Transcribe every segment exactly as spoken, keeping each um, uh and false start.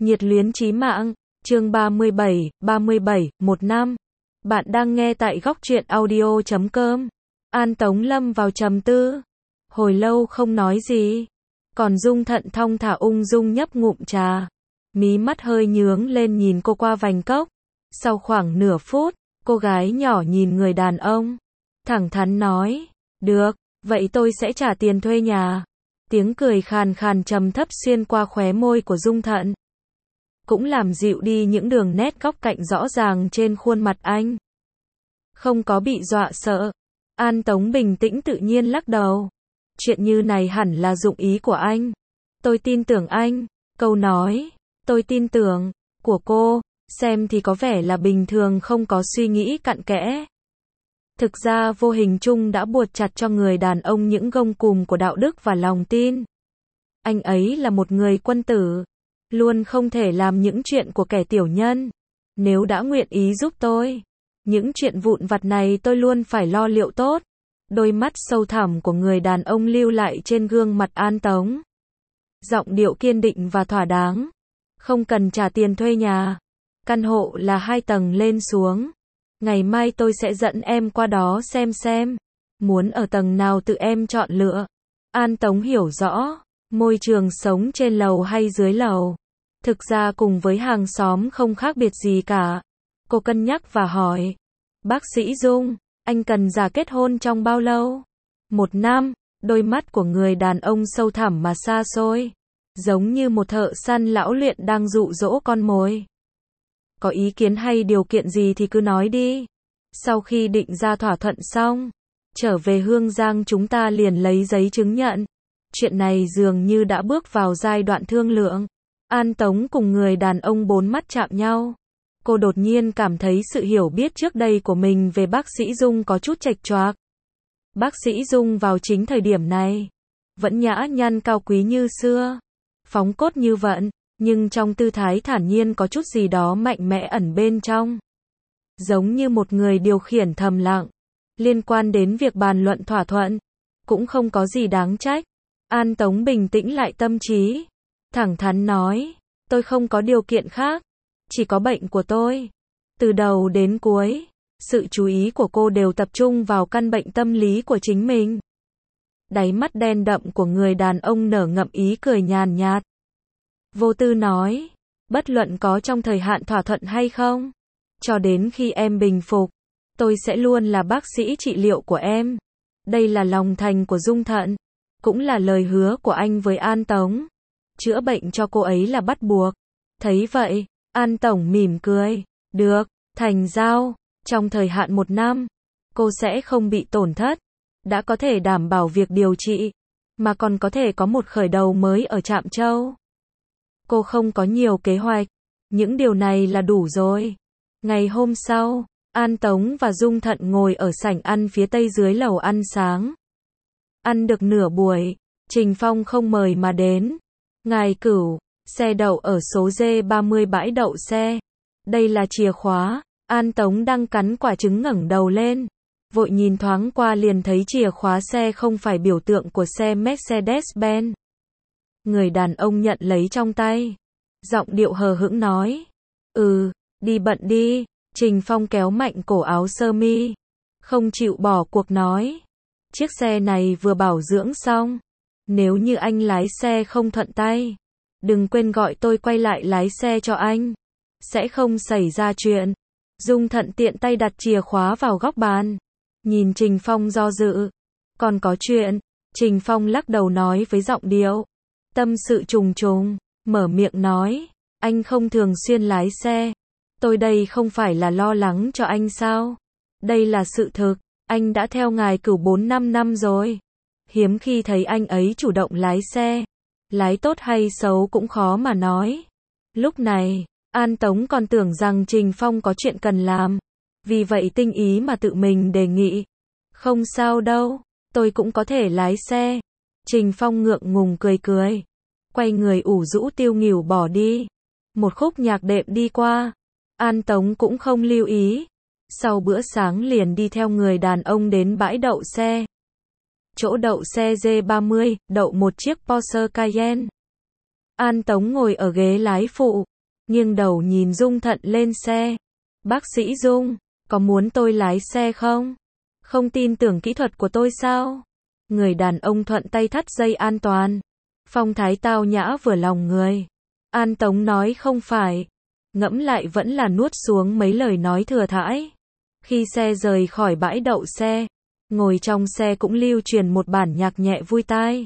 Nhiệt luyến chí mạng, chương ba mươi bảy, ba mươi bảy, một năm. Bạn đang nghe tại góc truyện audio chấm com. An Tống lâm vào trầm tư. Hồi lâu không nói gì. Còn Dung Thận thong thả ung dung nhấp ngụm trà. Mí mắt hơi nhướng lên nhìn cô qua vành cốc. Sau khoảng nửa phút, cô gái nhỏ nhìn người đàn ông. Thẳng thắn nói, được, vậy tôi sẽ trả tiền thuê nhà. Tiếng cười khàn khàn trầm thấp xuyên qua khóe môi của Dung Thận. Cũng làm dịu đi những đường nét góc cạnh rõ ràng trên khuôn mặt anh. Không có bị dọa sợ. An Tống bình tĩnh tự nhiên lắc đầu. Chuyện như này hẳn là dụng ý của anh. Tôi tin tưởng anh. Câu nói, tôi tin tưởng, của cô, xem thì có vẻ là bình thường không có suy nghĩ cặn kẽ. Thực ra vô hình chung đã buộc chặt cho người đàn ông những gông cùm của đạo đức và lòng tin. Anh ấy là một người quân tử. Luôn không thể làm những chuyện của kẻ tiểu nhân. Nếu đã nguyện ý giúp tôi, những chuyện vụn vặt này tôi luôn phải lo liệu tốt. Đôi mắt sâu thẳm của người đàn ông lưu lại trên gương mặt An Tống. Giọng điệu kiên định và thỏa đáng. Không cần trả tiền thuê nhà. Căn hộ là hai tầng lên xuống. Ngày mai tôi sẽ dẫn em qua đó xem xem. Muốn ở tầng nào tự em chọn lựa. An Tống hiểu rõ, môi trường sống trên lầu hay dưới lầu. Thực ra cùng với hàng xóm không khác biệt gì cả. Cô cân nhắc và hỏi. Bác sĩ Dung, anh cần giả kết hôn trong bao lâu? Một năm, đôi mắt của người đàn ông sâu thẳm mà xa xôi. Giống như một thợ săn lão luyện đang dụ dỗ con mồi. Có ý kiến hay điều kiện gì thì cứ nói đi. Sau khi định ra thỏa thuận xong, trở về Hương Giang chúng ta liền lấy giấy chứng nhận. Chuyện này dường như đã bước vào giai đoạn thương lượng. An Tống cùng người đàn ông bốn mắt chạm nhau. Cô đột nhiên cảm thấy sự hiểu biết trước đây của mình về bác sĩ Dung có chút chệch choạc. Bác sĩ Dung vào chính thời điểm này, vẫn nhã nhặn cao quý như xưa, phóng cốt như vận, nhưng trong tư thái thản nhiên có chút gì đó mạnh mẽ ẩn bên trong. Giống như một người điều khiển thầm lặng. Liên quan đến việc bàn luận thỏa thuận, cũng không có gì đáng trách. An Tống bình tĩnh lại tâm trí. Thẳng thắn nói, tôi không có điều kiện khác, chỉ có bệnh của tôi. Từ đầu đến cuối, sự chú ý của cô đều tập trung vào căn bệnh tâm lý của chính mình. Đáy mắt đen đậm của người đàn ông nở ngậm ý cười nhàn nhạt. Vô tư nói, bất luận có trong thời hạn thỏa thuận hay không, cho đến khi em bình phục, tôi sẽ luôn là bác sĩ trị liệu của em. Đây là lòng thành của Dung Thận, cũng là lời hứa của anh với An Tống. Chữa bệnh cho cô ấy là bắt buộc. Thấy vậy, An Tổng mỉm cười. Được, thành giao. Trong thời hạn một năm, cô sẽ không bị tổn thất. Đã có thể đảm bảo việc điều trị, mà còn có thể có một khởi đầu mới ở Trạm Châu. Cô không có nhiều kế hoạch. Những điều này là đủ rồi. Ngày hôm sau, An Tống và Dung Thận ngồi ở sảnh ăn phía tây dưới lầu ăn sáng. Ăn được nửa buổi, Trình Phong không mời mà đến. Ngài Cửu, xe đậu ở số D ba mươi bãi đậu xe. Đây là chìa khóa. An Tống đang cắn quả trứng ngẩng đầu lên. Vội nhìn thoáng qua liền thấy chìa khóa xe không phải biểu tượng của xe Mercedes-Benz. Người đàn ông nhận lấy trong tay. Giọng điệu hờ hững nói. Ừ, đi bận đi. Trình Phong kéo mạnh cổ áo sơ mi. Không chịu bỏ cuộc nói. Chiếc xe này vừa bảo dưỡng xong. Nếu như anh lái xe không thuận tay, đừng quên gọi tôi quay lại lái xe cho anh. Sẽ không xảy ra chuyện. Dung Thận tiện tay đặt chìa khóa vào góc bàn. Nhìn Trình Phong do dự. Còn có chuyện. Trình Phong lắc đầu nói với giọng điệu tâm sự trùng trùng. Mở miệng nói. Anh không thường xuyên lái xe. Tôi đây không phải là lo lắng cho anh sao? Đây là sự thực. Anh đã theo ngài Cửu bốn năm năm rồi. Hiếm khi thấy anh ấy chủ động lái xe. Lái tốt hay xấu cũng khó mà nói. Lúc này, An Tống còn tưởng rằng Trình Phong có chuyện cần làm. Vì vậy tinh ý mà tự mình đề nghị. Không sao đâu, tôi cũng có thể lái xe. Trình Phong ngượng ngùng cười cười. Quay người ủ rũ tiêu nghỉu bỏ đi. Một khúc nhạc đệm đi qua. An Tống cũng không lưu ý. Sau bữa sáng liền đi theo người đàn ông đến bãi đậu xe. Chỗ đậu xe D ba mươi, đậu một chiếc Porsche Cayenne. An Tống ngồi ở ghế lái phụ, nghiêng đầu nhìn Dung Thận lên xe. Bác sĩ Dung, có muốn tôi lái xe không? Không tin tưởng kỹ thuật của tôi sao? Người đàn ông thuận tay thắt dây an toàn. Phong thái tao nhã vừa lòng người. An Tống nói không phải. Ngẫm lại vẫn là nuốt xuống mấy lời nói thừa thãi. Khi xe rời khỏi bãi đậu xe, ngồi trong xe cũng lưu truyền một bản nhạc nhẹ vui tai.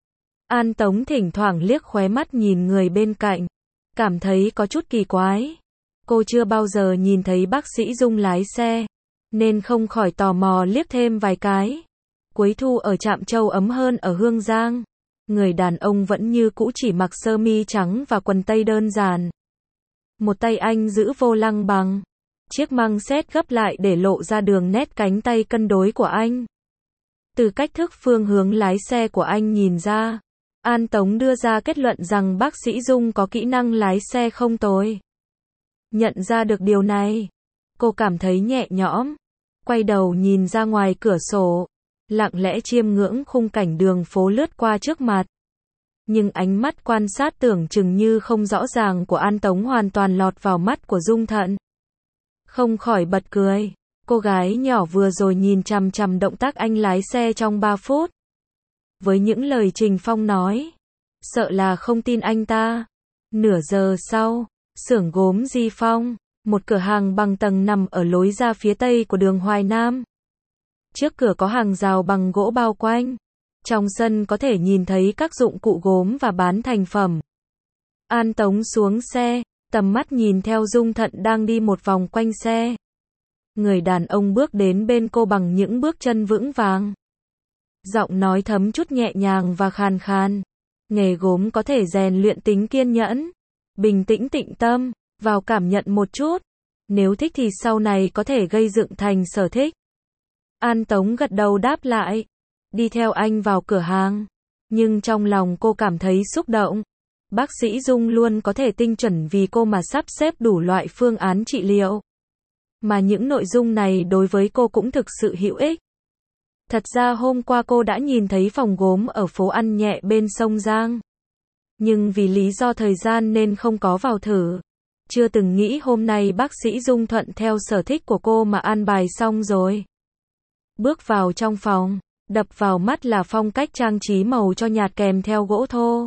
An Tống thỉnh thoảng liếc khóe mắt nhìn người bên cạnh, cảm thấy có chút kỳ quái. Cô chưa bao giờ nhìn thấy bác sĩ Dung lái xe, nên không khỏi tò mò liếc thêm vài cái. Cuối thu ở Trạm Châu ấm hơn ở Hương Giang. Người đàn ông vẫn như cũ chỉ mặc sơ mi trắng và quần tây đơn giản. Một tay anh giữ vô lăng bằng. Chiếc măng xét gấp lại để lộ ra đường nét cánh tay cân đối của anh. Từ cách thức phương hướng lái xe của anh nhìn ra, An Tống đưa ra kết luận rằng bác sĩ Dung có kỹ năng lái xe không tồi. Nhận ra được điều này, cô cảm thấy nhẹ nhõm, quay đầu nhìn ra ngoài cửa sổ, lặng lẽ chiêm ngưỡng khung cảnh đường phố lướt qua trước mặt. Nhưng ánh mắt quan sát tưởng chừng như không rõ ràng của An Tống hoàn toàn lọt vào mắt của Dung Thận. Không khỏi bật cười, cô gái nhỏ vừa rồi nhìn chằm chằm động tác anh lái xe trong ba phút. Với những lời Trình Phong nói, sợ là không tin anh ta. Nửa giờ sau, xưởng gốm Di Phong, một cửa hàng bằng tầng nằm ở lối ra phía tây của đường Hoài Nam. Trước cửa có hàng rào bằng gỗ bao quanh. Trong sân có thể nhìn thấy các dụng cụ gốm và bán thành phẩm. An Tống xuống xe, tầm mắt nhìn theo Dung Thận đang đi một vòng quanh xe. Người đàn ông bước đến bên cô bằng những bước chân vững vàng. Giọng nói thấm chút nhẹ nhàng và khàn khàn. Nghề gốm có thể rèn luyện tính kiên nhẫn, bình tĩnh tĩnh tâm, vào cảm nhận một chút. Nếu thích thì sau này có thể gây dựng thành sở thích. An Tống gật đầu đáp lại, đi theo anh vào cửa hàng. Nhưng trong lòng cô cảm thấy xúc động. Bác sĩ Dung luôn có thể tinh chuẩn vì cô mà sắp xếp đủ loại phương án trị liệu. Mà những nội dung này đối với cô cũng thực sự hữu ích. Thật ra hôm qua cô đã nhìn thấy phòng gốm ở phố ăn nhẹ bên sông Giang. Nhưng vì lý do thời gian nên không có vào thử. Chưa từng nghĩ hôm nay bác sĩ Dung thuận theo sở thích của cô mà an bài xong rồi. Bước vào trong phòng, đập vào mắt là phong cách trang trí màu cho nhạt kèm theo gỗ thô.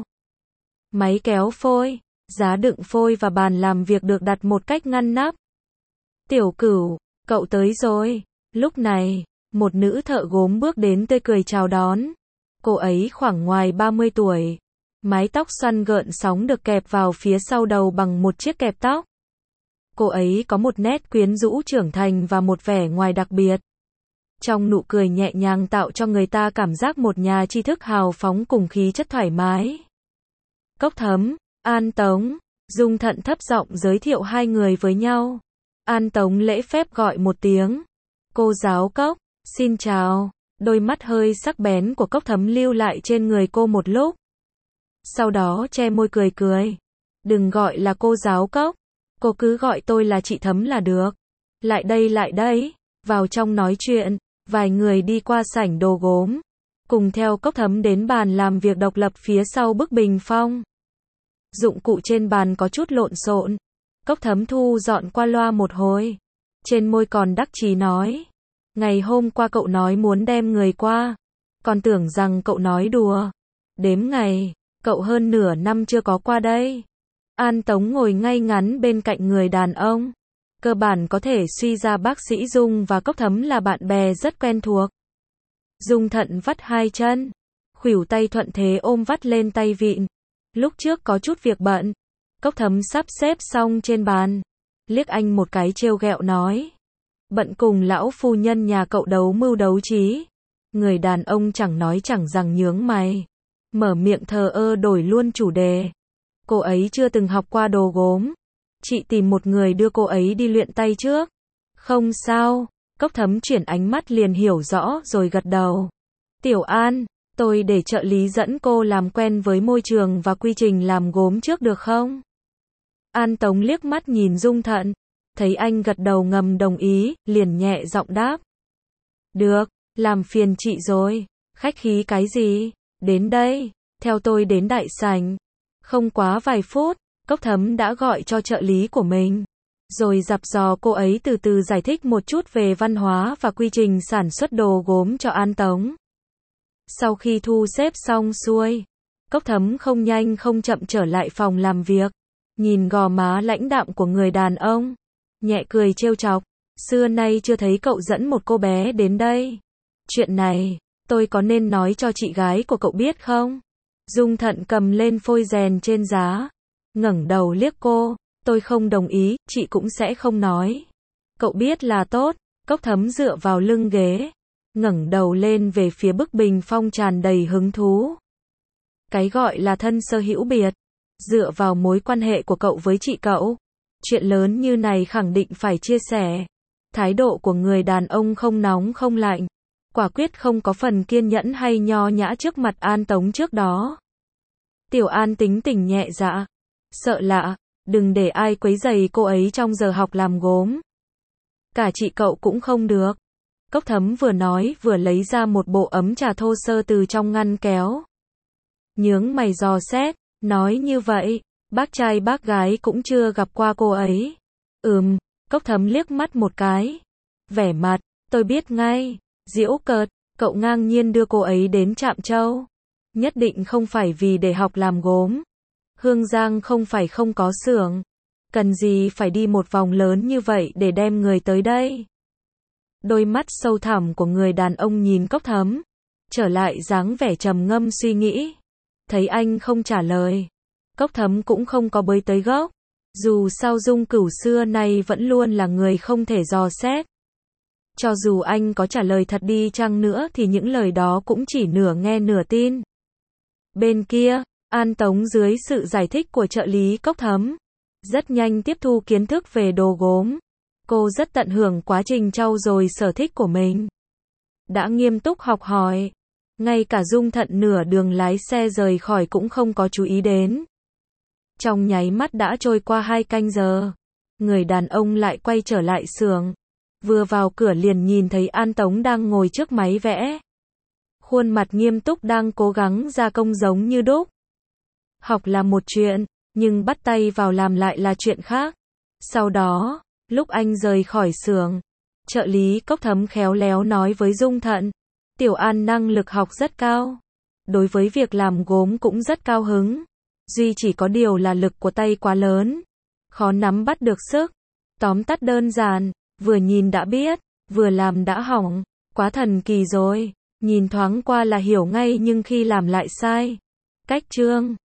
Máy kéo phôi, giá đựng phôi và bàn làm việc được đặt một cách ngăn nắp. Tiểu Cửu, cậu tới rồi. Lúc này, một nữ thợ gốm bước đến tươi cười chào đón. Cô ấy khoảng ngoài ba mươi tuổi. Mái tóc xoăn gợn sóng được kẹp vào phía sau đầu bằng một chiếc kẹp tóc. Cô ấy có một nét quyến rũ trưởng thành và một vẻ ngoài đặc biệt. Trong nụ cười nhẹ nhàng tạo cho người ta cảm giác một nhà tri thức hào phóng cùng khí chất thoải mái. Cốc Thấm, An Tống, Dung Thận thấp giọng giới thiệu hai người với nhau. An Tống lễ phép gọi một tiếng. Cô giáo Cốc, xin chào. Đôi mắt hơi sắc bén của Cốc Thấm lưu lại trên người cô một lúc. Sau đó che môi cười cười. Đừng gọi là cô giáo Cốc. Cô cứ gọi tôi là chị Thấm là được. Lại đây lại đây. Vào trong nói chuyện. Vài người đi qua sảnh đồ gốm. Cùng theo Cốc Thấm đến bàn làm việc độc lập phía sau bức bình phong. Dụng cụ trên bàn có chút lộn xộn. Cốc Thấm thu dọn qua loa một hồi. Trên môi còn đắc chí nói. Ngày hôm qua cậu nói muốn đem người qua. Còn tưởng rằng cậu nói đùa. Đếm ngày, cậu hơn nửa năm chưa có qua đây. An Tống ngồi ngay ngắn bên cạnh người đàn ông. Cơ bản có thể suy ra bác sĩ Dung và Cốc Thấm là bạn bè rất quen thuộc. Dung Thận vắt hai chân. Khuỷu tay thuận thế ôm vắt lên tay vịn. Lúc trước có chút việc bận. Cốc Thấm sắp xếp xong trên bàn. Liếc anh một cái trêu ghẹo nói. Bận cùng lão phu nhân nhà cậu đấu mưu đấu trí. Người đàn ông chẳng nói chẳng rằng nhướng mày. Mở miệng thờ ơ đổi luôn chủ đề. Cô ấy chưa từng học qua đồ gốm. Chị tìm một người đưa cô ấy đi luyện tay trước. Không sao. Cốc Thấm chuyển ánh mắt liền hiểu rõ rồi gật đầu. Tiểu An, tôi để trợ lý dẫn cô làm quen với môi trường và quy trình làm gốm trước được không? An Tống liếc mắt nhìn Dung Thận. Thấy anh gật đầu ngầm đồng ý, liền nhẹ giọng đáp. Được, làm phiền chị rồi. Khách khí cái gì? Đến đây, theo tôi đến đại sảnh. Không quá vài phút, Cốc Thấm đã gọi cho trợ lý của mình, rồi dặn dò cô ấy từ từ giải thích một chút về văn hóa và quy trình sản xuất đồ gốm cho An Tống. Sau khi thu xếp xong xuôi, Cốc Thấm không nhanh không chậm trở lại phòng làm việc, nhìn gò má lãnh đạm của người đàn ông, nhẹ cười trêu chọc, xưa nay chưa thấy cậu dẫn một cô bé đến đây. Chuyện này, tôi có nên nói cho chị gái của cậu biết không? Dung Thận cầm lên phôi rèn trên giá, ngẩng đầu liếc cô, tôi không đồng ý, chị cũng sẽ không nói. Cậu biết là tốt. Cốc Thấm dựa vào lưng ghế, ngẩng đầu lên về phía bức bình phong tràn đầy hứng thú. Cái gọi là thân sơ hữu biệt, dựa vào mối quan hệ của cậu với chị cậu, chuyện lớn như này khẳng định phải chia sẻ. Thái độ của người đàn ông không nóng không lạnh, quả quyết không có phần kiên nhẫn hay nho nhã trước mặt An Tống trước đó. Tiểu An tính tình nhẹ dạ, sợ lạ, đừng để ai quấy rầy cô ấy trong giờ học làm gốm. Cả chị cậu cũng không được. Cốc Thấm vừa nói vừa lấy ra một bộ ấm trà thô sơ từ trong ngăn kéo. Nhướng mày dò xét, nói như vậy, bác trai bác gái cũng chưa gặp qua cô ấy. Ừm, Cốc Thấm liếc mắt một cái. Vẻ mặt, tôi biết ngay, giễu cợt, cậu ngang nhiên đưa cô ấy đến Trạm Châu. Nhất định không phải vì để học làm gốm. Hương Giang không phải không có xưởng. Cần gì phải đi một vòng lớn như vậy để đem người tới đây? Đôi mắt sâu thẳm của người đàn ông nhìn Cốc Thấm, trở lại dáng vẻ trầm ngâm suy nghĩ. Thấy anh không trả lời, Cốc Thấm cũng không có bới tới gốc. Dù sao Dung Cửu xưa nay vẫn luôn là người không thể dò xét. Cho dù anh có trả lời thật đi chăng nữa thì những lời đó cũng chỉ nửa nghe nửa tin. Bên kia, An Tống dưới sự giải thích của trợ lý Cốc Thấm, rất nhanh tiếp thu kiến thức về đồ gốm. Cô rất tận hưởng quá trình trau dồi sở thích của mình. Đã nghiêm túc học hỏi. Ngay cả Dung Thận nửa đường lái xe rời khỏi cũng không có chú ý đến. Trong nháy mắt đã trôi qua hai canh giờ. Người đàn ông lại quay trở lại xưởng. Vừa vào cửa liền nhìn thấy An Tống đang ngồi trước máy vẽ. Khuôn mặt nghiêm túc đang cố gắng gia công giống như đúc. Học là một chuyện, nhưng bắt tay vào làm lại là chuyện khác. Sau đó, lúc anh rời khỏi xưởng, trợ lý Cốc Thấm khéo léo nói với Dung Thận, Tiểu An năng lực học rất cao. Đối với việc làm gốm cũng rất cao hứng. Duy chỉ có điều là lực của tay quá lớn, khó nắm bắt được sức. Tóm tắt đơn giản, vừa nhìn đã biết, vừa làm đã hỏng, quá thần kỳ rồi. Nhìn thoáng qua là hiểu ngay nhưng khi làm lại sai. Cách chương